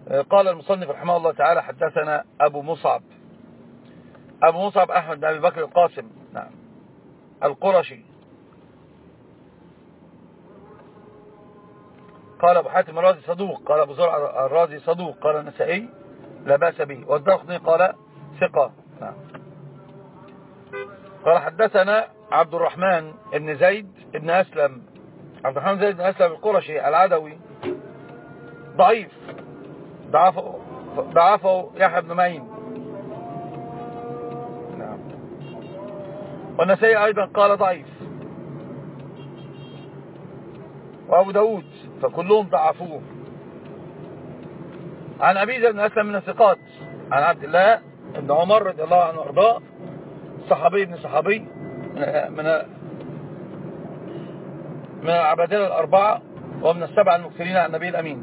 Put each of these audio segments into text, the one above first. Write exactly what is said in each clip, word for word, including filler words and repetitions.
قال المصنف رحمه الله تعالى: حدثنا أبو مصعب أبو مصعب أحمد بن أبي بكر القاسم، نعم، القرشي. قال أبو حاتم الرازي صدوق، قال أبو زرع الرازي صدوق، قال النسائي لا بأس به، والدارقطني قال ثقة، نعم. قال حدثنا عبد الرحمن بن زيد بن أسلم عبد الرحمن زيد بن أسلم القرشي العدوي، ضعيف، ضعفه ضعفه يحيى بن معين، نعم. والنسائي أيضا قال ضعيف، وأبو داود، فكلهم ضعفوه. عن أبي زيد بن أسلم من الثقات، عن عبد الله بن عمر رضي الله عنه وارضاه، صحابي ابن صحابي من من العبادلة الأربعة ومن السبعة المكثرين عن النبي الأمين،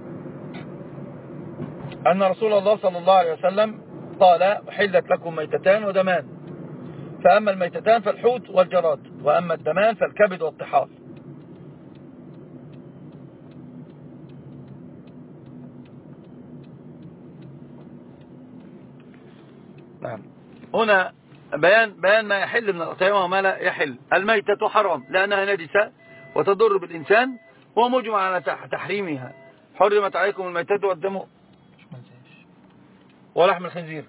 أن رسول الله صلى الله عليه وسلم قال: أحلت لكم ميتتان ودمان، فأما الميتتان فالحوت والجراد، وأما الدمان فالكبد والطحال. نعم. هنا بيان بيان ما يحل من الأطعمة وما لا يحل. الميتة حرام لأنها نجسة وتضر بالإنسان، ومجمع على تحريمها. حرمت عليكم الميتة والدم ولحم الخنزير.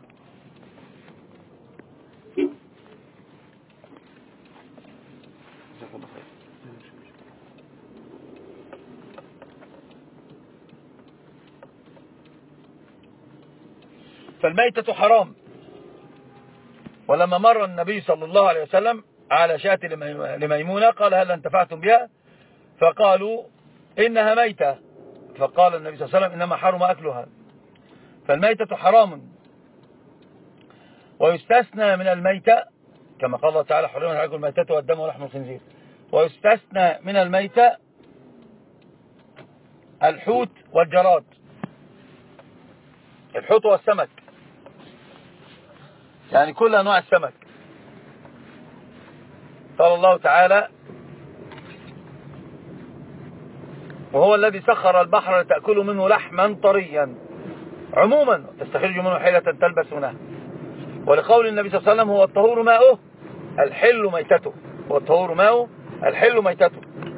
فالميتة حرام. ولما مر النبي صلى الله عليه وسلم على شاة لميمونة قال: هل انتفعتم بها؟ فقالوا: إنها ميتة. فقال النبي صلى الله عليه وسلم: إنما حرم أكلها. فالميتة حرام. ويستثنى من الميتة كما قال الله تعالى: حرمت عليكم الميتة والدم ولحم الخنزير. ويستثنى من الميتة الحوت والجراد. الحوت والسمك، يعني كل أنواع السمك. قال الله تعالى: وهو الذي سخر البحر لتأكلوا منه لحما طريا عموما تستخرجوا منه حيلة تلبسونها. ولقول النبي صلى الله عليه وسلم: هو الطهور ماؤه الحل ميتته. هو الطهور ماؤه الحل ميتته.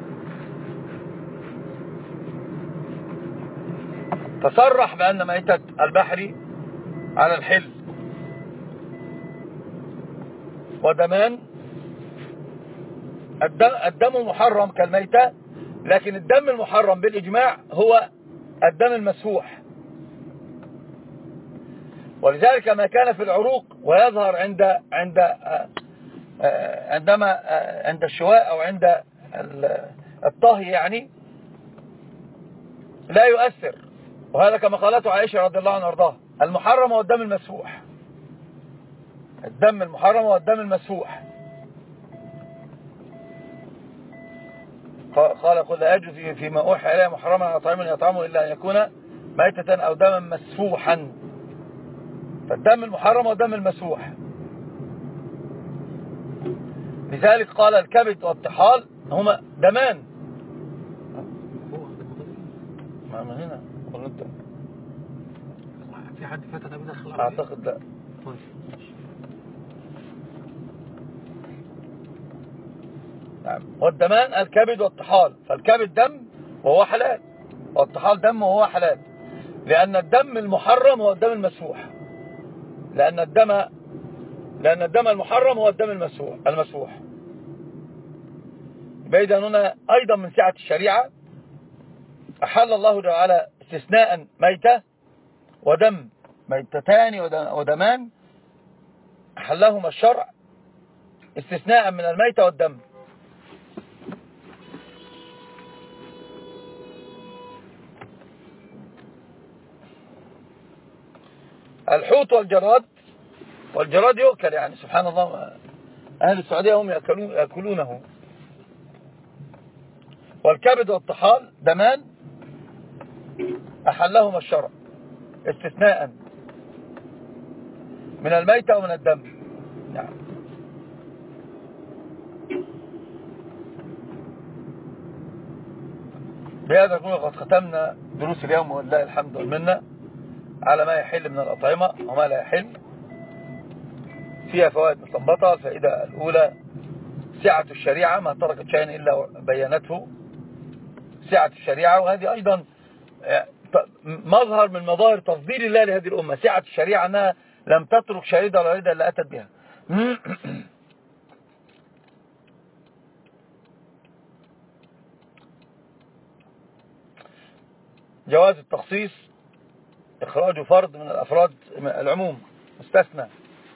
تصرح بأن ميتة البحر على الحل. ودمان، الدم محرم كالميتة، لكن الدم المحرم بالإجماع هو الدم المسفوح. ولذلك ما كان في العروق ويظهر عند عند عندما عند الشواء أو عند الطهي يعني لا يؤثر. وهذا كما قالته عائشة رضي الله عنها وارضاها: المحرم هو الدم المسفوح. الدم المحرم هو الدم المسفوح. قال: قل لا أجد فيما أوحي إليه محرما على طعام يطعمه إلا أن يكون ميتة أو دما مسفوحا. فالدم المحرم هو الدم المسفوح. لذلك قال: الكبد والطحال هما دمان. ما من هنا قلت في حد فاتت بدخل أعتقد لا. نعم. والدمان الكبد والطحال. فالكبد دم وهو حلال، والطحال دم وهو حلال، لأن الدم المحرم هو الدم المسفوح. لأن الدم لأن الدم المحرم هو الدم المسفوح المسفوح. بيدا هنا أيضا من سعة الشريعة أحل الله تعالى استثناء ميتة ودم، ميتتان ودمان أحلهما الشرع استثناء من الميتة والدم. الحوت والجراد، والجراد يؤكل، يعني سبحان الله أهل السعودية هم يأكلون يأكلونه. والكبد والطحال دمان أحلهما الشرع استثناء من الميتة ومن الدم. نعم. بهذا نكون قد ختمنا دروس اليوم ولله الحمد والمنة. على ما يحل من الأطعمة وما لا يحل. فيها فوائد مستنبطة. الفائدة الأولى سعة الشريعة، ما تركت شيئا إلا بينته سعة الشريعة، وهذه أيضا مظهر من مظاهر تفضيل الله لهذه الأمة، سعة الشريعة أنها لم تترك شريدة ولا ريدة إلا أتت بها. جواز التخصيص، إخراج فرد من الأفراد العموم مستثنى.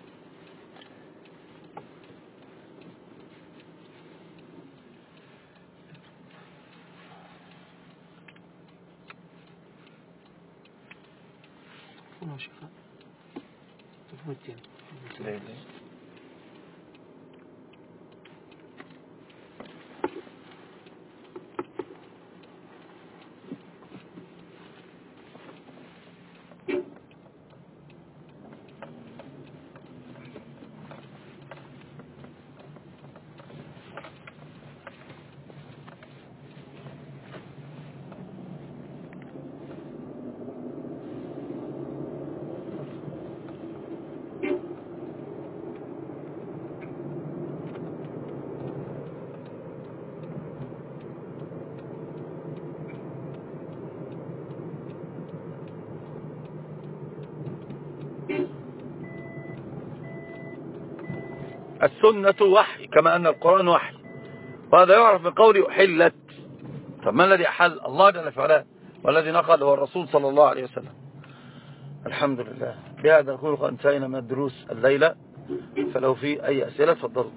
السنة وحي كما أن القرآن وحي، وهذا يعرف من قول أحلت. طب ما الذي أحل؟ الله جل في علاه، والذي نقل هو الرسول صلى الله عليه وسلم. الحمد لله. بهذا نكون قد انتهينا من الدروس الليلة، فلو في أي أسئلة تفضلوا.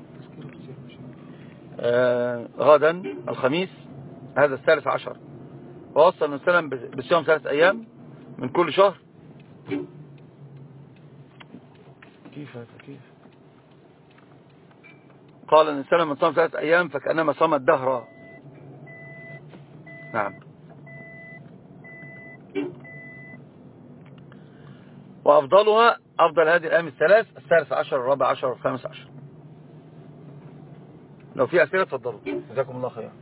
آه غدا الخميس هذا الثالث عشر، ووصل النبي صلى الله عليه وسلم بصيام ثلاث أيام من كل شهر. كيف هذا كيف؟ قال النبي صلى الله عليه وسلم من صام ثلاث أيام فكأنما صام الدهر. نعم. وأفضلها أفضل هذه الأيام الثلاث، الثالث عشر الرابع عشر والخامس عشر. لو في أسئلة تفضلوا. جزاكم الله خير.